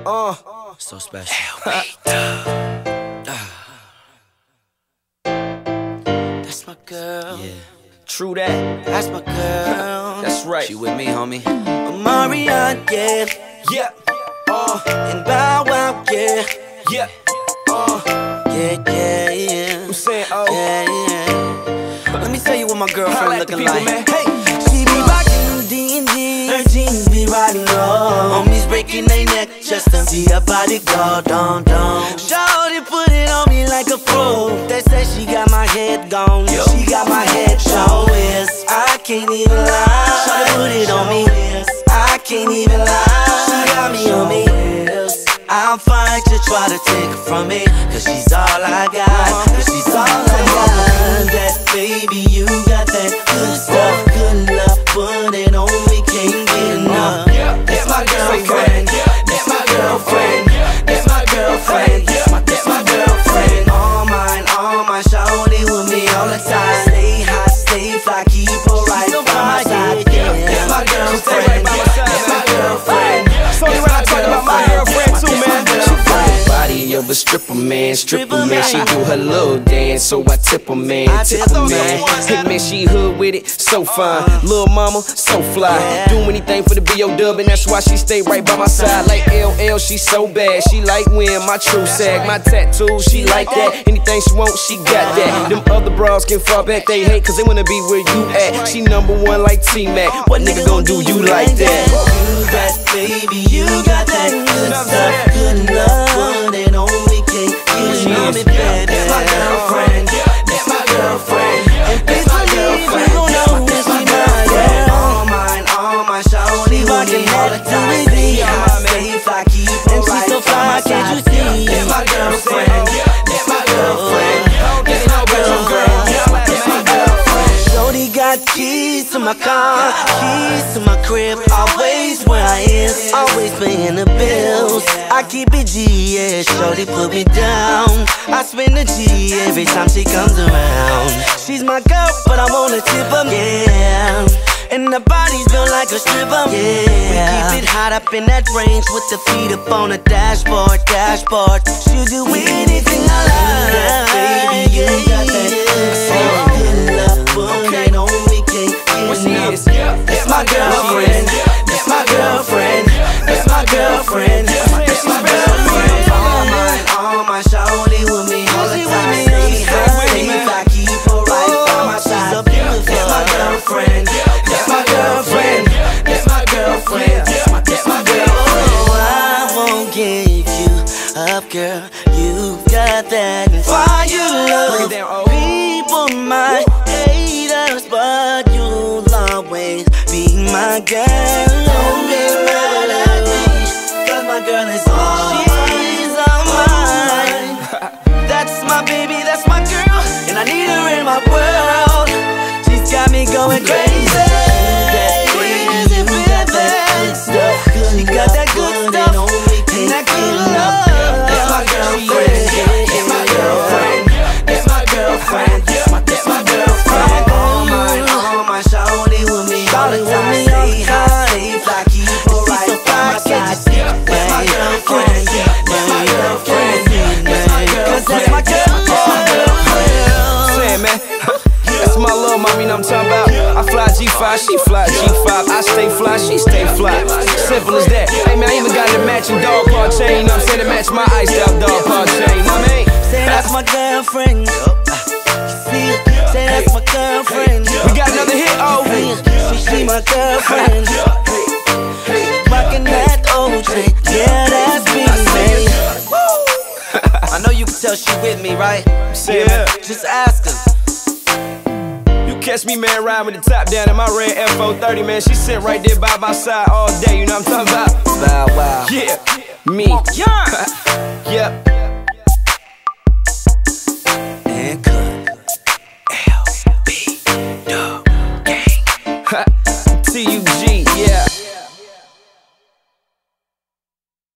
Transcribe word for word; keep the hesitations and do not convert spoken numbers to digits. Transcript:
Uh, so special. That's my girl. Yeah. True that. That's my girl. That's right. She with me, homie. Omarion, yeah. Yeah. Uh. And Bow Wow, yeah. Yeah. Uh. Yeah, yeah, yeah. I'm saying, oh. Yeah, yeah. Let me tell you what my girlfriend like looking people, like. Man. Hey. She be rockin' D and D. Her jeans be riding low. Homies breaking their neck just to see her body go down, down. Shawty put it on me like a pro. They say she got my head gone. Yo. She got my head show is. I can't even lie. Shawty put it on me. I can't even lie. She got me on me. I'll fight to try to take her from me, cause she's all I got. Cause she's all I got. That baby, you got that good stuff, good love. Put it on me, can't get enough. That's my girlfriend. That's my girlfriend. That's my girlfriend. That's my, that's my girlfriend. All mine, all my shawty with me all the time. Stay hot, stay fly, keep her right by my side. That's my girlfriend. That's my girlfriend. So when I talk about my girlfriend too, man. Body of a stripper, man, stripper, man. She do her little dance, so I tip her, man, tip her, man. Hey, man, she hood with it, so fine. Lil' mama, so fly. Do anything for the B O W, and that's why she stay right by my side. Like L L, she so bad. She like when my true sag, my tattoo, she like that. Anything she want, she got that. Them other bras can fall back, they hate, cause they wanna be where you at. She number one like T-Mac. What nigga gon' do you like that? You got, baby, you got that good stuff, good love. Put it on me, can't get it on me, baby. That's my girlfriend. That's my girlfriend. And that's my girlfriend. That's my girlfriend. All mine, all my shawty with me all the time. Stay hot, stay fly, keep her right by my side. That's my girlfriend. That's my girlfriend. That's my girlfriend. That's my girlfriend. Shorty got keys to my car, keys to my crib. Always where I is, always paying the bills. I keep it G, yeah, shorty put me down. I spend the G every time she comes around. She's my girl, but I wanna tip her, yeah. And the body's built like a stripper, yeah. We keep it hot up in that range with the feet up on the dashboard, dashboard. She'll do anything I like, baby, you got that good love, put it on me, can't get enough. That's my girlfriend, that's my girlfriend, that's my girlfriend, that's my girlfriend. All mine, all my shawty with me all the time. Stay hot, stay fly, keep her right by my side. That's my girlfriend, that's my girlfriend, that's my girlfriend, that's my girlfriend. Oh, I won't give you up, girl. You got that fire love. People might hate us, but you'll always be my girl. Don't be mad at me, cause my girl is all. She's all mine. That's my baby, that's my girl, and I need her in my world. She's got me going crazy. That baby, you got that good stuff. She got that good stuff, and that good love. That's my girlfriend, that's my girlfriend, that's my girlfriend, that's my girlfriend. All mine, all my shawty with me all the time. Stay hot, stay fly, keep her right by my side. That's my girlfriend, that's my girlfriend, cause that's my girlfriend. Say it, man. That's my little mommy, you know what I'm talking about. I fly G five, she fly G five. I stay fly, she stay fly. Simple as that. Hey man, I even got a matching dog paw chain, you know what I'm saying, to match my iced out dog paw chain, you know what I mean? Say that's my girlfriend. See it? Say that's my girlfriend. We got another hit, oh. She, she my girlfriend. Rockin' that O J, yeah, that's me, man. I know you can tell she with me, right? Yeah. Just ask her. Catch me, man, riding with the top down in my red F four thirty, man. She sit right there by my side all day, you know what I'm talking about? Bow Wow. Yeah, me. Yeah. Yep.